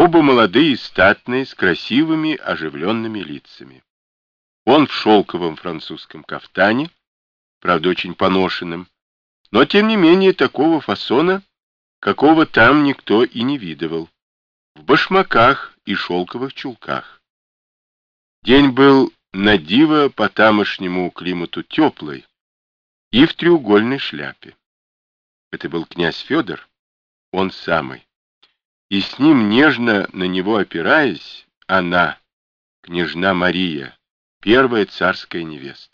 Оба молодые и статные, с красивыми, оживленными лицами. Он в шелковом французском кафтане, правда, очень поношенном, но, тем не менее, такого фасона, какого там никто и не видывал, в башмаках и шелковых чулках. День был на диво по тамошнему климату теплый и в треугольной шляпе. Это был князь Федор, он самый. И с ним, нежно на него опираясь, она, княжна Мария, первая царская невеста.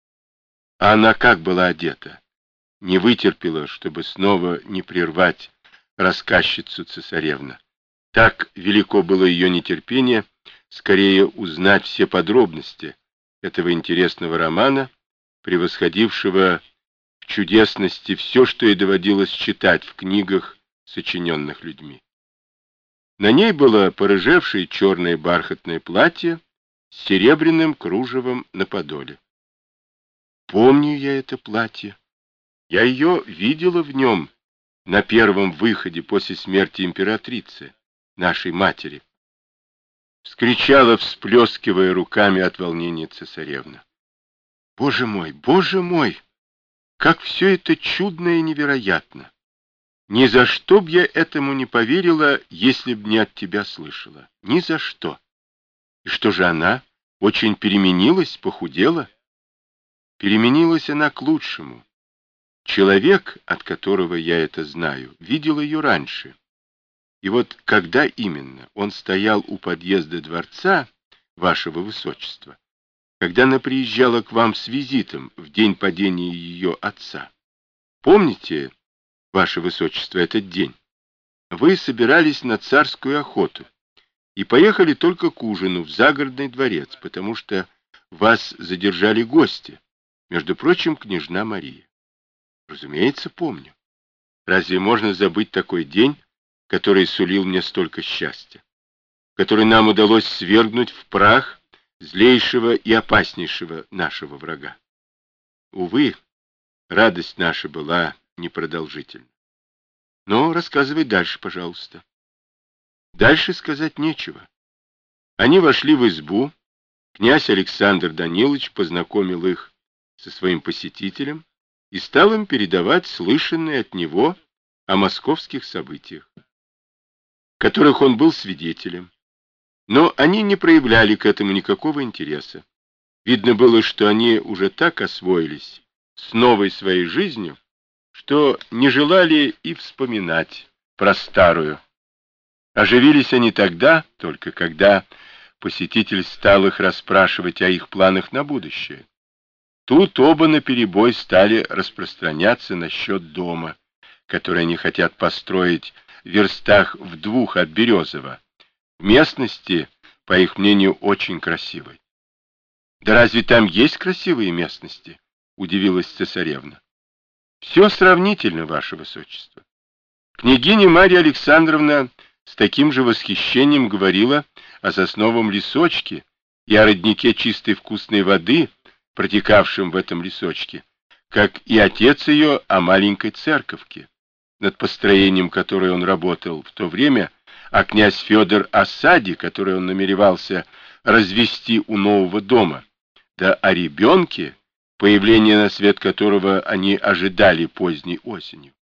А она как была одета? Не вытерпела, чтобы снова не прервать рассказчицу цесаревна. Так велико было ее нетерпение скорее узнать все подробности этого интересного романа, превосходившего в чудесности все, что ей доводилось читать в книгах, сочиненных людьми. На ней было порыжевшее черное бархатное платье с серебряным кружевом на подоле. Помню я это платье. Я ее видела в нем на первом выходе после смерти императрицы, нашей матери. Вскричала, всплескивая руками от волнения цесаревна. Боже мой, как все это чудно и невероятно! Ни за что б я этому не поверила, если б не от тебя слышала. Ни за что. И что же она? Очень переменилась, похудела? Переменилась она к лучшему. Человек, от которого я это знаю, видел ее раньше. И вот когда именно он стоял у подъезда дворца, вашего высочества, когда она приезжала к вам с визитом в день падения ее отца. Помните, ваше высочество, этот день? Вы собирались на царскую охоту и поехали только к ужину в загородный дворец, потому что вас задержали гости, между прочим, княжна Мария. Разумеется, помню. Разве можно забыть такой день, который сулил мне столько счастья, который нам удалось свергнуть в прах злейшего и опаснейшего нашего врага? Увы, радость наша была непродолжительна. Но рассказывай дальше, пожалуйста. Дальше сказать нечего. Они вошли в избу, князь Александр Данилович познакомил их со своим посетителем и стал им передавать слышанное от него о московских событиях, которых он был свидетелем. Но они не проявляли к этому никакого интереса. Видно было, что они уже так освоились с новой своей жизнью, что не желали и вспоминать про старую. Оживились они тогда, только когда посетитель стал их расспрашивать о их планах на будущее. Тут оба наперебой стали распространяться насчет дома, который они хотят построить в верстах в 2 от Березова, в местности, по их мнению, очень красивой. «Да разве там есть красивые местности?» — удивилась цесаревна. «Все сравнительно, ваше высочество». Княгиня Марья Александровна с таким же восхищением говорила о сосновом лесочке и о роднике чистой вкусной воды, протекавшем в этом лесочке, как и отец ее о маленькой церковке, над построением которой он работал в то время, а князь Федор о саде, который он намеревался развести у нового дома, да о ребенке, появление на свет которого они ожидали поздней осенью.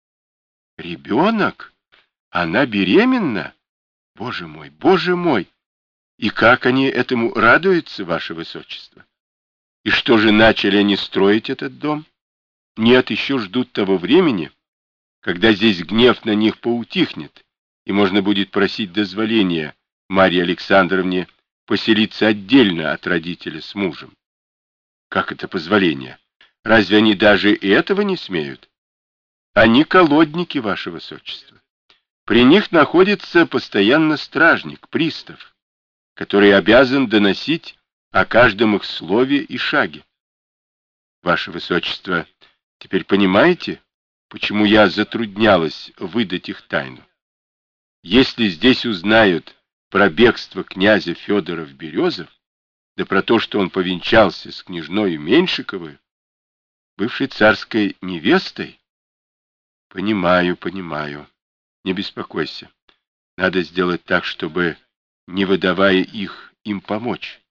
Ребенок? Она беременна? Боже мой! И как они этому радуются, ваше высочество? И что же начали они строить этот дом? Нет, еще ждут того времени, когда здесь гнев на них поутихнет, и можно будет просить дозволения Марье Александровне поселиться отдельно от родителя с мужем. Как это позволение? Разве они даже и этого не смеют? Они колодники, ваше высочество. При них находится постоянно стражник, пристав, который обязан доносить о каждом их слове и шаге. Ваше высочество, теперь понимаете, почему я затруднялась выдать их тайну? Если здесь узнают про бегство князя Федора в Березов, да про то, что он повенчался с княжною Меньшиковой, бывшей царской невестой? Понимаю. Не беспокойся. Надо сделать так, чтобы, не выдавая их, им помочь.